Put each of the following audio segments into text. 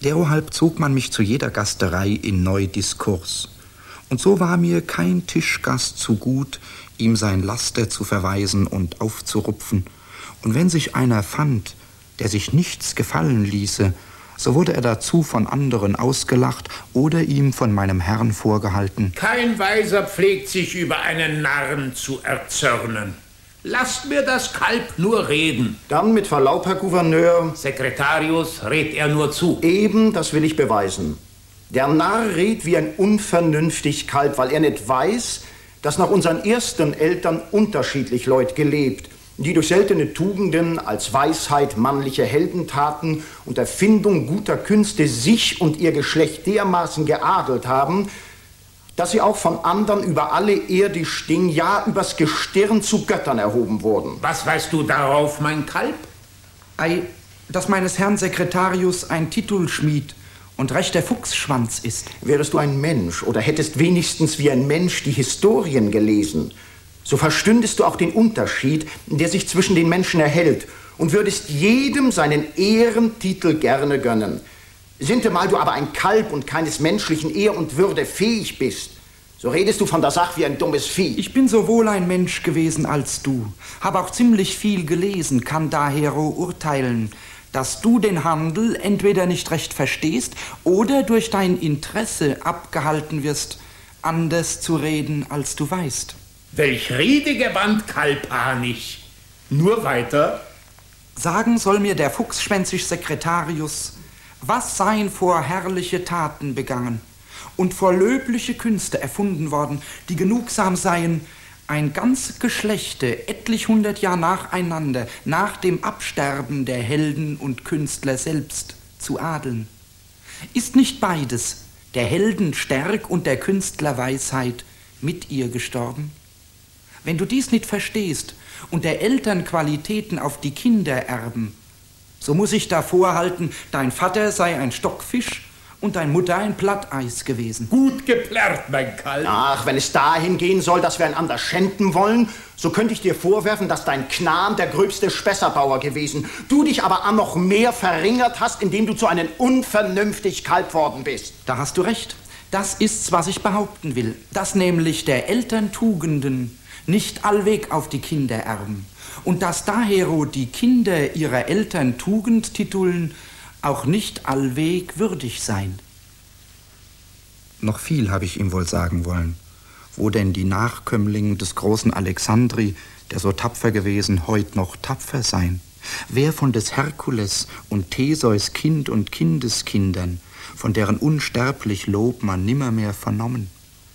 Derohalb zog man mich zu jeder Gasterei in Neudiskurs. Und so war mir kein Tischgast zu gut, ihm sein Laster zu verweisen und aufzurupfen. Und wenn sich einer fand, der sich nichts gefallen ließe, so wurde er dazu von anderen ausgelacht oder ihm von meinem Herrn vorgehalten. Kein Weiser pflegt sich über einen Narren zu erzürnen. Lasst mir das Kalb nur reden. Dann mit Verlaub, Herr Gouverneur. Sekretarius, red er nur zu. Eben, das will ich beweisen. Der Narr redet wie ein unvernünftig Kalb, weil er nicht weiß, dass nach unseren ersten Eltern unterschiedlich Leute gelebt, die durch seltene Tugenden als Weisheit, mannliche Heldentaten und Erfindung guter Künste sich und ihr Geschlecht dermaßen geadelt haben, dass sie auch von anderen über alle irdisch Ding, ja übers Gestirn zu Göttern erhoben wurden. Was weißt du darauf, mein Kalb? Ei, dass meines Herrn Sekretarius ein Titulschmied und rechter Fuchsschwanz ist. Wärest du ein Mensch oder hättest wenigstens wie ein Mensch die Historien gelesen, so verstündest du auch den Unterschied, der sich zwischen den Menschen erhält und würdest jedem seinen Ehrentitel gerne gönnen. Sintemal du aber ein Kalb und keines menschlichen Ehr und Würde fähig bist, so redest du von der Sache wie ein dummes Vieh. Ich bin sowohl ein Mensch gewesen als du, habe auch ziemlich viel gelesen, kann dahero urteilen, dass du den Handel entweder nicht recht verstehst oder durch dein Interesse abgehalten wirst, anders zu reden, als du weißt. Welch Redegewandt, Kalb, ahn ich. Nur weiter. Sagen soll mir der fuchsschwänzig Sekretarius, was seien vor herrliche Taten begangen und vor löbliche Künste erfunden worden, die genugsam seien, ein ganz Geschlechte etlich 100 Jahr nacheinander, nach dem Absterben der Helden und Künstler selbst, zu adeln. Ist nicht beides, der Helden Stärk und der Künstler Weisheit, mit ihr gestorben? Wenn du dies nicht verstehst und der Eltern Qualitäten auf die Kinder erben, so muss ich davor halten, dein Vater sei ein Stockfisch und dein Mutter ein Platteis gewesen. Gut geplärrt, mein Kalb. Ach, wenn es dahin gehen soll, dass wir einander schänden wollen, so könnte ich dir vorwerfen, dass dein Knan der gröbste Spesserbauer gewesen, du dich aber an noch mehr verringert hast, indem du zu einem unvernünftig Kalb worden bist. Da hast du recht. Das ist's, was ich behaupten will, dass nämlich der Eltern Tugenden nicht allweg auf die Kinder erben und dass dahero die Kinder ihrer Eltern Tugendtiteln auch nicht allweg würdig sein. Noch viel habe ich ihm wohl sagen wollen, wo denn die Nachkömmlinge des großen Alexandri, der so tapfer gewesen, heut noch tapfer sein. Wer von des Herkules und Theseus Kind und Kindeskindern, von deren unsterblich Lob man nimmermehr vernommen.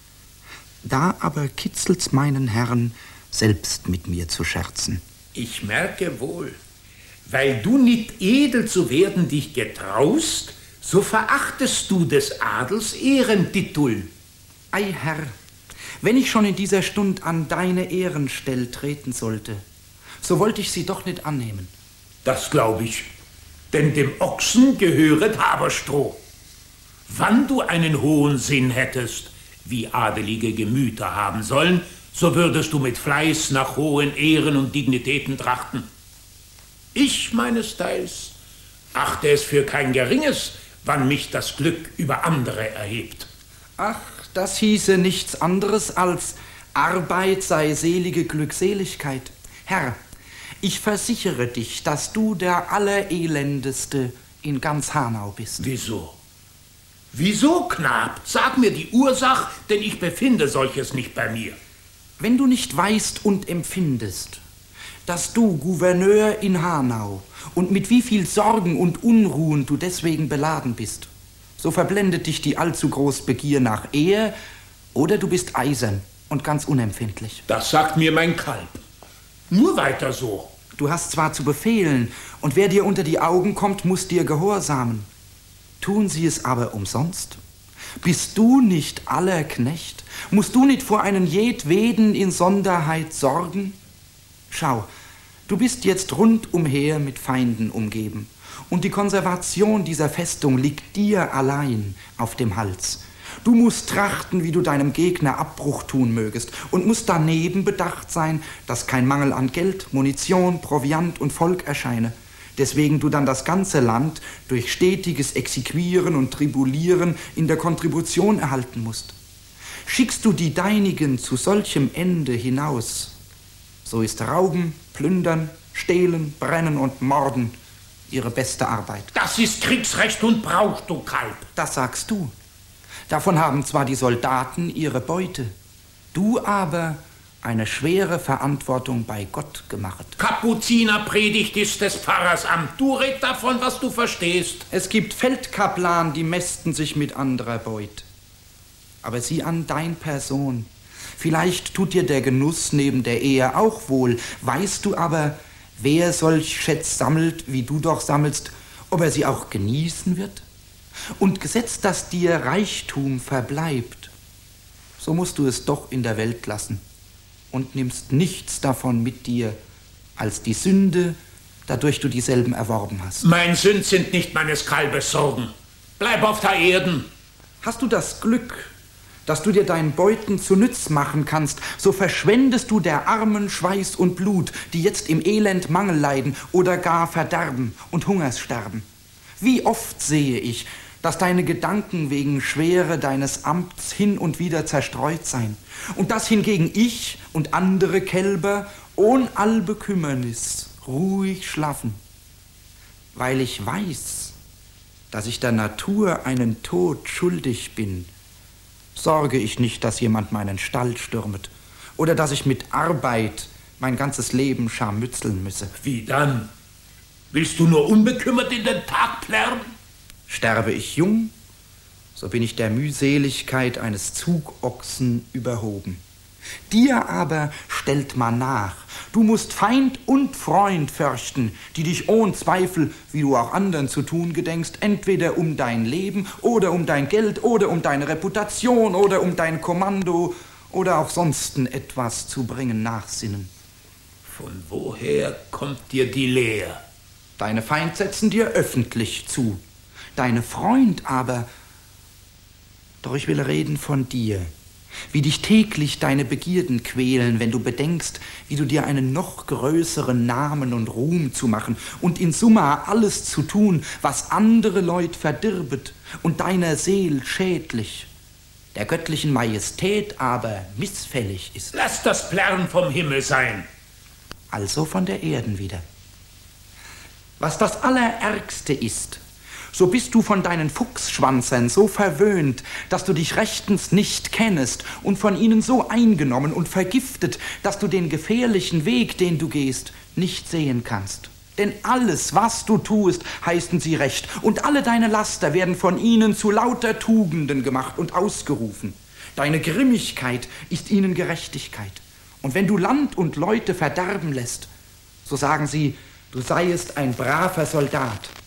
Da aber kitzelt's meinen Herrn, selbst mit mir zu scherzen. Ich merke wohl, weil du nicht edel zu werden dich getraust, so verachtest du des Adels Ehrentitul. Ei, Herr, wenn ich schon in dieser Stund an deine Ehrenstell treten sollte, so wollte ich sie doch nicht annehmen. Das glaub ich, denn dem Ochsen gehöret Haberstroh. Wann du einen hohen Sinn hättest, wie adelige Gemüter haben sollen, so würdest du mit Fleiß nach hohen Ehren und Dignitäten trachten. Ich meinesteils achte es für kein Geringes, wann mich das Glück über andere erhebt. Ach, das hieße nichts anderes als Arbeit sei selige Glückseligkeit. Herr, ich versichere dich, dass du der Allerelendeste in ganz Hanau bist. Wieso? Wieso, Knab? Sag mir die Ursache, denn ich befinde solches nicht bei mir. Wenn du nicht weißt und empfindest, dass du Gouverneur in Hanau und mit wie viel Sorgen und Unruhen du deswegen beladen bist, so verblendet dich die allzu groß Begier nach Ehe oder du bist eisern und ganz unempfindlich. Das sagt mir mein Kalb. Nur weiter so. Du hast zwar zu befehlen und wer dir unter die Augen kommt, muss dir gehorsamen. Tun sie es aber umsonst? Bist du nicht aller Knecht? Musst du nicht vor einen jedweden in Sonderheit sorgen? Schau, du bist jetzt rundumher mit Feinden umgeben und die Konservation dieser Festung liegt dir allein auf dem Hals. Du musst trachten, wie du deinem Gegner Abbruch tun mögest und musst daneben bedacht sein, dass kein Mangel an Geld, Munition, Proviant und Volk erscheine. deswegen du dann das ganze Land durch stetiges Exequieren und Tribulieren in der Kontribution erhalten musst. Schickst du die Deinigen zu solchem Ende hinaus, so ist Rauben, Plündern, Stehlen, Brennen und Morden ihre beste Arbeit. Das ist Kriegsrecht und Brauch, du Kalb. Das sagst du. Davon haben zwar die Soldaten ihre Beute, du aber eine schwere Verantwortung bei Gott gemacht. Kapuzinerpredigt ist des Pfarrers Amt. Du red davon, was du verstehst. Es gibt Feldkaplan, die mästen sich mit anderer Beut. Aber sieh an dein Person. Vielleicht tut dir der Genuss neben der Ehe auch wohl. Weißt du aber, wer solch Schätz sammelt, wie du doch sammelst, ob er sie auch genießen wird? Und gesetzt, dass dir Reichtum verbleibt, so musst du es doch in der Welt lassen und nimmst nichts davon mit dir, als die Sünde, dadurch du dieselben erworben hast. Mein Sünd sind nicht meines Kalbes Sorgen. Bleib auf der Erden. Hast du das Glück, dass du dir deinen Beuten zu Nütz machen kannst, so verschwendest du der Armen Schweiß und Blut, die jetzt im Elend Mangel leiden oder gar verderben und Hungers sterben. Wie oft sehe ich, dass deine Gedanken wegen Schwere deines Amts hin und wieder zerstreut sein, und dass hingegen ich und andere Kälber ohn all Bekümmernis ruhig schlafen, weil ich weiß, dass ich der Natur einen Tod schuldig bin, sorge ich nicht, dass jemand meinen Stall stürmet oder dass ich mit Arbeit mein ganzes Leben scharmützeln müsse. Wie dann? Willst du nur unbekümmert in den Tag plärren? Sterbe ich jung, so bin ich der Mühseligkeit eines Zugochsen überhoben. Dir aber stellt man nach, du musst Feind und Freund fürchten, die dich ohn Zweifel, wie du auch anderen zu tun gedenkst, entweder um dein Leben oder um dein Geld oder um deine Reputation oder um dein Kommando oder auch sonsten etwas zu bringen nachsinnen. Von woher kommt dir die Lehr? Deine Feind setzen dir öffentlich zu. Deine Freund aber, doch ich will reden von dir, wie dich täglich deine Begierden quälen, wenn du bedenkst, wie du dir einen noch größeren Namen und Ruhm zu machen und in Summa alles zu tun, was andere Leut verdirbet und deiner Seel schädlich, der göttlichen Majestät aber missfällig ist. Lass das Plärren vom Himmel sein. Also von der Erden wieder. Was das Allerärgste ist, so bist du von deinen Fuchsschwanzern so verwöhnt, dass du dich rechtens nicht kennest und von ihnen so eingenommen und vergiftet, dass du den gefährlichen Weg, den du gehst, nicht sehen kannst. Denn alles, was du tust, heißen sie recht, und alle deine Laster werden von ihnen zu lauter Tugenden gemacht und ausgerufen. Deine Grimmigkeit ist ihnen Gerechtigkeit. Und wenn du Land und Leute verderben lässt, so sagen sie, du seiest ein braver Soldat.